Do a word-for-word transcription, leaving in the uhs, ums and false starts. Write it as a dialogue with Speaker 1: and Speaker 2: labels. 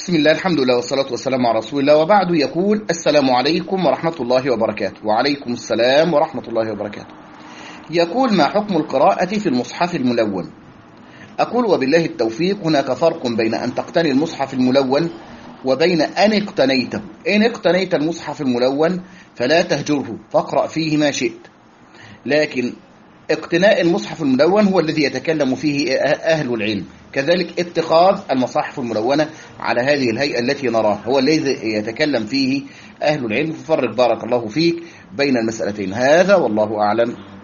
Speaker 1: بسم الله، الحمد لله والصلاة والسلام على رسول الله، وبعد. يقول: السلام عليكم ورحمة الله وبركاته. وعليكم السلام ورحمة الله وبركاته. يقول: ما حكم القراءة في المصحف الملون؟ أقول: وبالله التوفيق. هناك فرق بين أن تقتني المصحف الملون وبين أن اقتنيته. إن اقتنيت المصحف الملون فلا تهجره، فاقرأ فيه ما شئت، لكن اقتناء المصحف الملون هو الذي يتكلم فيه أهل العلم. كذلك اتخاذ المصاحف الملونة على هذه الهيئة التي نراها هو الذي يتكلم فيه أهل العلم. ففرق بارك الله فيك بين المسألتين. هذا والله أعلم.